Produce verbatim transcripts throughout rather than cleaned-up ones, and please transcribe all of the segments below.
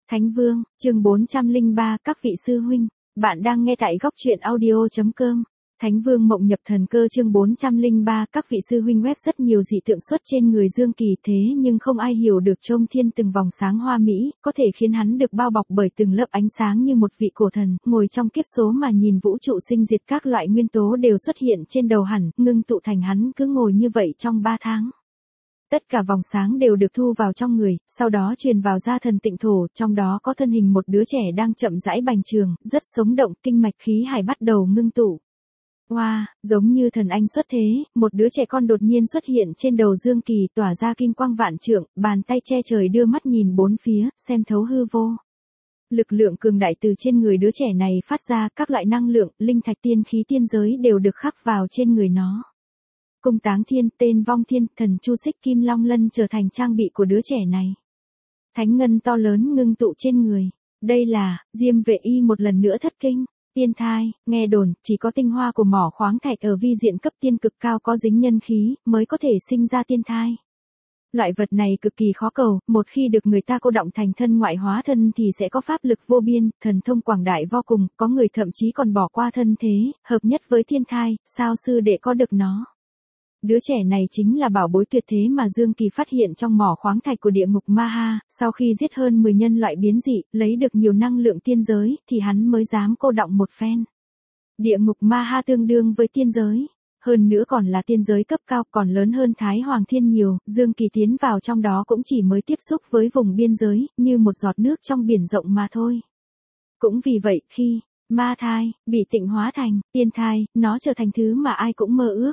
Thánh Vương, chương bốn trăm lẻ ba, các vị sư huynh, bạn đang nghe tại góc truyện audio.com. Thánh Vương Mộng Nhập Thần Cơ chương bốn trăm lẻ ba, các vị sư huynh. Web rất nhiều dị tượng xuất trên người Dương Kỳ, thế nhưng không ai hiểu được Trông Thiên từng vòng sáng hoa mỹ, có thể khiến hắn được bao bọc bởi từng lớp ánh sáng như một vị cổ thần, ngồi trong kiếp số mà nhìn vũ trụ sinh diệt, các loại nguyên tố đều xuất hiện trên đầu hẳn, ngưng tụ thành hắn cứ ngồi như vậy trong ba tháng. Tất cả vòng sáng đều được thu vào trong người, sau đó truyền vào gia thần tịnh thổ, trong đó có thân hình một đứa trẻ đang chậm rãi bành trường, rất sống động, kinh mạch khí hải bắt đầu ngưng tụ. Wow, giống như thần anh xuất thế, một đứa trẻ con đột nhiên xuất hiện trên đầu Dương Kỳ, tỏa ra kim quang vạn trượng, bàn tay che trời đưa mắt nhìn bốn phía, xem thấu hư vô. Lực lượng cường đại từ trên người đứa trẻ này phát ra, các loại năng lượng, linh thạch, tiên khí, tiên giới đều được khắc vào trên người nó. Cung Táng Thiên, tên Vong Thiên, thần Chu Xích, Kim Long Lân trở thành trang bị của đứa trẻ này. Thánh ngân to lớn ngưng tụ trên người. Đây là, Diêm Vệ Y một lần nữa thất kinh. Tiên thai, nghe đồn, chỉ có tinh hoa của mỏ khoáng thạch ở vi diện cấp tiên cực cao có dính nhân khí, mới có thể sinh ra tiên thai. Loại vật này cực kỳ khó cầu, một khi được người ta cô động thành thân ngoại hóa thân thì sẽ có pháp lực vô biên, thần thông quảng đại vô cùng, có người thậm chí còn bỏ qua thân thế, hợp nhất với thiên thai, sao sư đệ có được nó. Đứa trẻ này chính là bảo bối tuyệt thế mà Dương Kỳ phát hiện trong mỏ khoáng thạch của địa ngục Ma Ha, sau khi giết hơn mười nhân loại biến dị, lấy được nhiều năng lượng tiên giới, thì hắn mới dám cô đọng một phen. Địa ngục Ma Ha tương đương với tiên giới, hơn nữa còn là tiên giới cấp cao, còn lớn hơn Thái Hoàng Thiên nhiều, Dương Kỳ tiến vào trong đó cũng chỉ mới tiếp xúc với vùng biên giới, như một giọt nước trong biển rộng mà thôi. Cũng vì vậy, khi ma thai bị tịnh hóa thành tiên thai, nó trở thành thứ mà ai cũng mơ ước.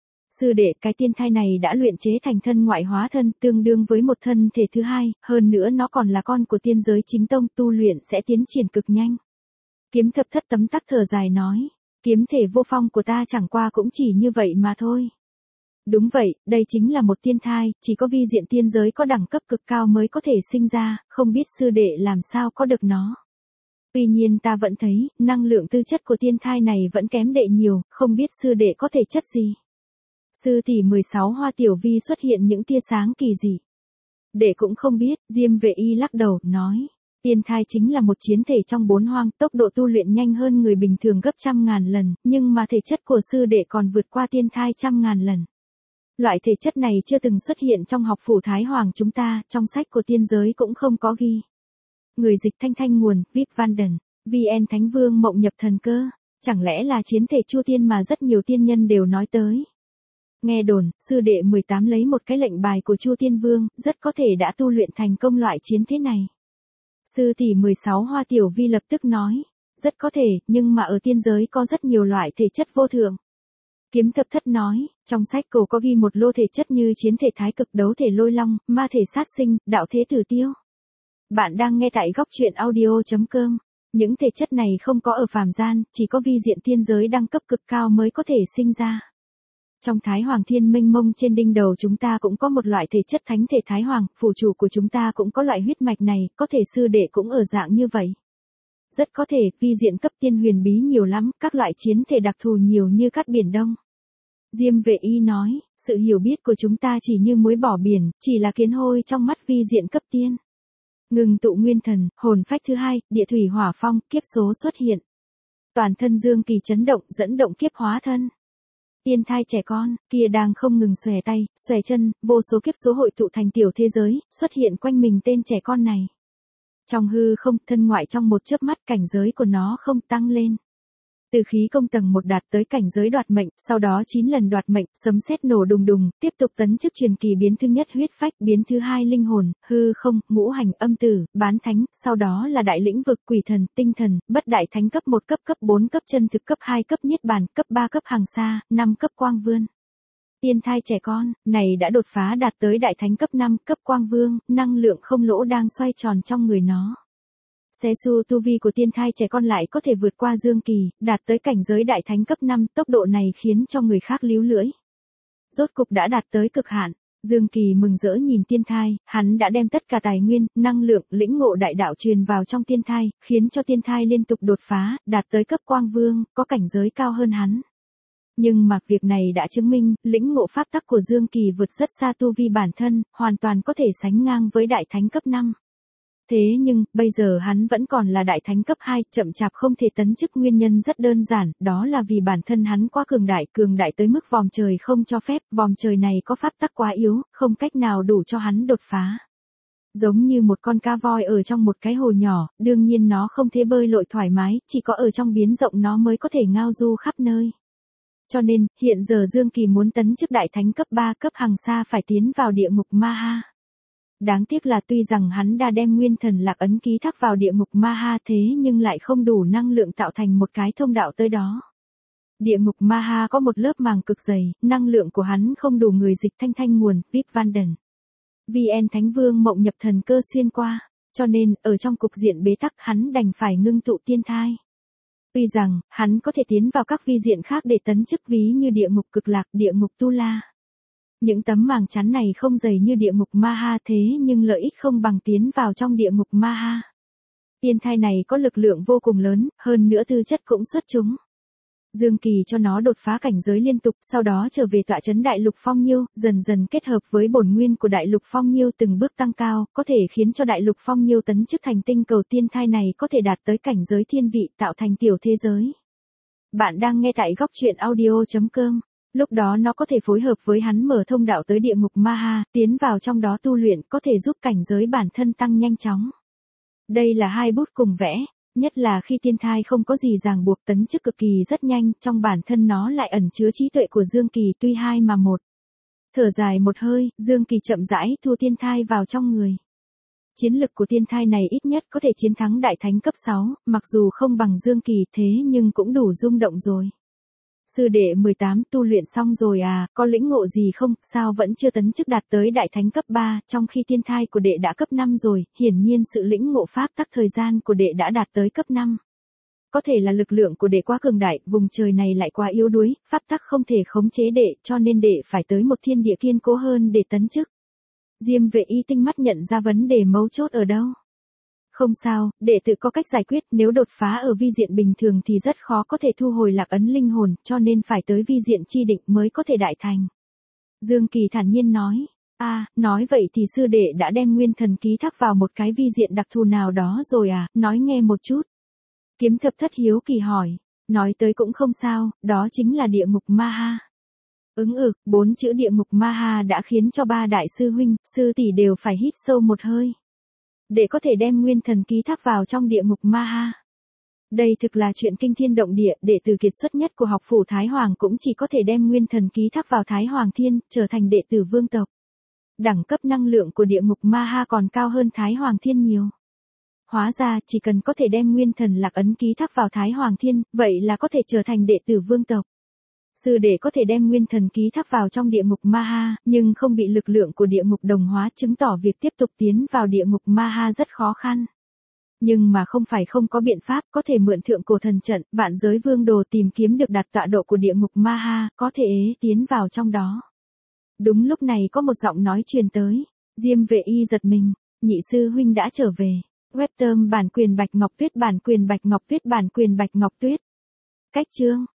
Sư đệ, cái tiên thai này đã luyện chế thành thân ngoại hóa thân, tương đương với một thân thể thứ hai, hơn nữa nó còn là con của tiên giới chính tông, tu luyện sẽ tiến triển cực nhanh. Kiếm Thập Thất tấm tắc thở dài nói, kiếm thể vô phong của ta chẳng qua cũng chỉ như vậy mà thôi. Đúng vậy, đây chính là một tiên thai, chỉ có vi diện tiên giới có đẳng cấp cực cao mới có thể sinh ra, không biết sư đệ làm sao có được nó. Tuy nhiên ta vẫn thấy, năng lượng tư chất của tiên thai này vẫn kém đệ nhiều, không biết sư đệ có thể chất gì. Sư tỷ mười sáu Hoa Tiểu Vi xuất hiện những tia sáng kỳ dị. Đệ cũng không biết, Diêm Vệ Y lắc đầu, nói. Tiên thai chính là một chiến thể trong bốn hoang, tốc độ tu luyện nhanh hơn người bình thường gấp trăm ngàn lần, nhưng mà thể chất của sư đệ còn vượt qua tiên thai trăm ngàn lần. Loại thể chất này chưa từng xuất hiện trong học phủ Thái Hoàng chúng ta, trong sách của tiên giới cũng không có ghi. Người dịch Thanh Thanh nguồn, vê i pê Vanden, vê en Thánh Vương Mộng Nhập Thần Cơ. Chẳng lẽ là chiến thể Chu Tiên mà rất nhiều tiên nhân đều nói tới. Nghe đồn, sư đệ mười tám lấy một cái lệnh bài của Chu Tiên Vương, rất có thể đã tu luyện thành công loại chiến thế này. Sư tỷ mười sáu Hoa Tiểu Vi lập tức nói, rất có thể, nhưng mà ở tiên giới có rất nhiều loại thể chất vô thượng. Kiếm Thập Thất nói, trong sách cổ có ghi một lô thể chất như chiến thể thái cực, đấu thể lôi long, ma thể sát sinh, đạo thế tử tiêu. Bạn đang nghe tại góc truyện audio.com. Những thể chất này không có ở phàm gian, chỉ có vi diện tiên giới đẳng cấp cực cao mới có thể sinh ra. Trong Thái Hoàng Thiên mênh mông trên đỉnh đầu chúng ta cũng có một loại thể chất thánh thể Thái Hoàng, phủ chủ của chúng ta cũng có loại huyết mạch này, có thể sư đệ cũng ở dạng như vậy. Rất có thể, vi diện cấp tiên huyền bí nhiều lắm, các loại chiến thể đặc thù nhiều như cát biển đông. Diêm Vệ Y nói, sự hiểu biết của chúng ta chỉ như muối bỏ biển, chỉ là kiến hôi trong mắt vi diện cấp tiên. Ngừng tụ nguyên thần, hồn phách thứ hai, địa thủy hỏa phong, kiếp số xuất hiện. Toàn thân Dương Kỳ chấn động, dẫn động kiếp hóa thân. Tiên thai trẻ con, kia đang không ngừng xòe tay, xòe chân, vô số kiếp số hội tụ thành tiểu thế giới, xuất hiện quanh mình tên trẻ con này. Trong hư không, thân ngoại trong một chớp mắt, cảnh giới của nó không tăng lên. Từ khí công tầng một đạt tới cảnh giới đoạt mệnh, sau đó chín lần đoạt mệnh, sấm sét nổ đùng đùng, tiếp tục tấn chức truyền kỳ biến thứ nhất huyết phách, biến thứ hai linh hồn, hư không, ngũ hành, âm tử, bán thánh, sau đó là đại lĩnh vực, quỷ thần, tinh thần, bất đại thánh cấp một, cấp cấp bốn, cấp chân thực, cấp hai, cấp niết bàn, cấp ba, cấp hàng xa, năm cấp quang vươn. Tiên thai trẻ con, này đã đột phá đạt tới đại thánh cấp năm, cấp quang vương, năng lượng không lỗ đang xoay tròn trong người nó. Xé su tu vi của tiên thai trẻ con lại có thể vượt qua Dương Kỳ, đạt tới cảnh giới đại thánh cấp năm, tốc độ này khiến cho người khác líu lưỡi. Rốt cục đã đạt tới cực hạn, Dương Kỳ mừng rỡ nhìn tiên thai, hắn đã đem tất cả tài nguyên, năng lượng, lĩnh ngộ đại đạo truyền vào trong tiên thai, khiến cho tiên thai liên tục đột phá, đạt tới cấp quang vương, có cảnh giới cao hơn hắn. Nhưng mà việc này đã chứng minh, lĩnh ngộ pháp tắc của Dương Kỳ vượt rất xa tu vi bản thân, hoàn toàn có thể sánh ngang với đại thánh cấp năm. Thế nhưng, bây giờ hắn vẫn còn là đại thánh cấp hai, chậm chạp không thể tấn chức nguyên nhân rất đơn giản, đó là vì bản thân hắn quá cường đại, cường đại tới mức vòm trời không cho phép, vòm trời này có pháp tắc quá yếu, không cách nào đủ cho hắn đột phá. Giống như một con cá voi ở trong một cái hồ nhỏ, đương nhiên nó không thể bơi lội thoải mái, chỉ có ở trong biến rộng nó mới có thể ngao du khắp nơi. Cho nên, hiện giờ Dương Kỳ muốn tấn chức đại thánh cấp ba cấp hàng xa phải tiến vào địa ngục Ma Ha. Đáng tiếc là tuy rằng hắn đã đem nguyên thần lạc ấn ký thác vào địa ngục Ma Ha thế nhưng lại không đủ năng lượng tạo thành một cái thông đạo tới đó. Địa ngục Ma Ha có một lớp màng cực dày, năng lượng của hắn không đủ người dịch thanh thanh nguồn, vê i pê Vanden. vê en Thánh Vương mộng nhập thần cơ xuyên qua, cho nên, ở trong cục diện bế tắc hắn đành phải ngưng tụ tiên thai. Tuy rằng, hắn có thể tiến vào các vi diện khác để tấn chức ví như địa ngục cực lạc, địa ngục Tu La. Những tấm màng chắn này không dày như địa ngục Ma Ha thế nhưng lợi ích không bằng tiến vào trong địa ngục Ma Ha. Tiên thai này có lực lượng vô cùng lớn, hơn nữa tư chất cũng xuất chúng. Dương Kỳ cho nó đột phá cảnh giới liên tục, sau đó trở về tọa trấn Đại Lục Phong Nhiêu, dần dần kết hợp với bổn nguyên của Đại Lục Phong Nhiêu từng bước tăng cao, có thể khiến cho Đại Lục Phong Nhiêu tấn chức thành tinh cầu tiên thai này có thể đạt tới cảnh giới thiên vị tạo thành tiểu thế giới. Bạn đang nghe tại góc truyện audio chấm com. Lúc đó nó có thể phối hợp với hắn mở thông đạo tới địa ngục Ma Ha, tiến vào trong đó tu luyện có thể giúp cảnh giới bản thân tăng nhanh chóng. Đây là hai bút cùng vẽ. Nhất là khi tiên thai không có gì ràng buộc tấn chức cực kỳ rất nhanh, trong bản thân nó lại ẩn chứa trí tuệ của Dương Kỳ tuy hai mà một. Thở dài một hơi, Dương Kỳ chậm rãi thu tiên thai vào trong người. Chiến lực của tiên thai này ít nhất có thể chiến thắng đại thánh cấp sáu, mặc dù không bằng Dương Kỳ thế nhưng cũng đủ rung động rồi. Sư đệ mười tám tu luyện xong rồi à, có lĩnh ngộ gì không, sao vẫn chưa tấn chức đạt tới đại thánh cấp ba, trong khi tiên thai của đệ đã cấp năm rồi, hiển nhiên sự lĩnh ngộ pháp tắc thời gian của đệ đã đạt tới cấp năm. Có thể là lực lượng của đệ quá cường đại, vùng trời này lại quá yếu đuối, pháp tắc không thể khống chế đệ, cho nên đệ phải tới một thiên địa kiên cố hơn để tấn chức. Diêm Vệ Y tinh mắt nhận ra vấn đề mấu chốt ở đâu. Không sao, đệ tự có cách giải quyết, nếu đột phá ở vi diện bình thường thì rất khó có thể thu hồi lạc ấn linh hồn, cho nên phải tới vi diện chi định mới có thể đại thành. Dương Kỳ thản nhiên nói, a à, nói vậy thì sư đệ đã đem nguyên thần ký thác vào một cái vi diện đặc thù nào đó rồi à, nói nghe một chút. Kiếm Thập Thất hiếu kỳ hỏi, nói tới cũng không sao, đó chính là địa ngục Ma Ha. Ứng ực, bốn chữ địa ngục Ma Ha đã khiến cho ba đại sư huynh, sư tỷ đều phải hít sâu một hơi. Để có thể đem nguyên thần ký thác vào trong địa ngục Ma Ha. Đây thực là chuyện kinh thiên động địa, đệ tử kiệt xuất nhất của học phủ Thái Hoàng cũng chỉ có thể đem nguyên thần ký thác vào Thái Hoàng Thiên, trở thành đệ tử vương tộc. Đẳng cấp năng lượng của địa ngục Ma Ha còn cao hơn Thái Hoàng Thiên nhiều. Hóa ra, chỉ cần có thể đem nguyên thần lạc ấn ký thác vào Thái Hoàng Thiên, vậy là có thể trở thành đệ tử vương tộc. Sư đệ có thể đem nguyên thần ký thác vào trong địa ngục Ma Ha, nhưng không bị lực lượng của địa ngục đồng hóa, chứng tỏ việc tiếp tục tiến vào địa ngục Ma Ha rất khó khăn. Nhưng mà không phải không có biện pháp, có thể mượn thượng cổ thần trận, vạn giới vương đồ tìm kiếm được đạt tọa độ của địa ngục Ma Ha, có thể ế tiến vào trong đó. Đúng lúc này có một giọng nói truyền tới, Diêm Vệ Y giật mình, nhị sư huynh đã trở về. Webterm bản quyền Bạch Ngọc Tuyết bản quyền Bạch Ngọc Tuyết bản quyền Bạch Ngọc Tuyết. Cách chương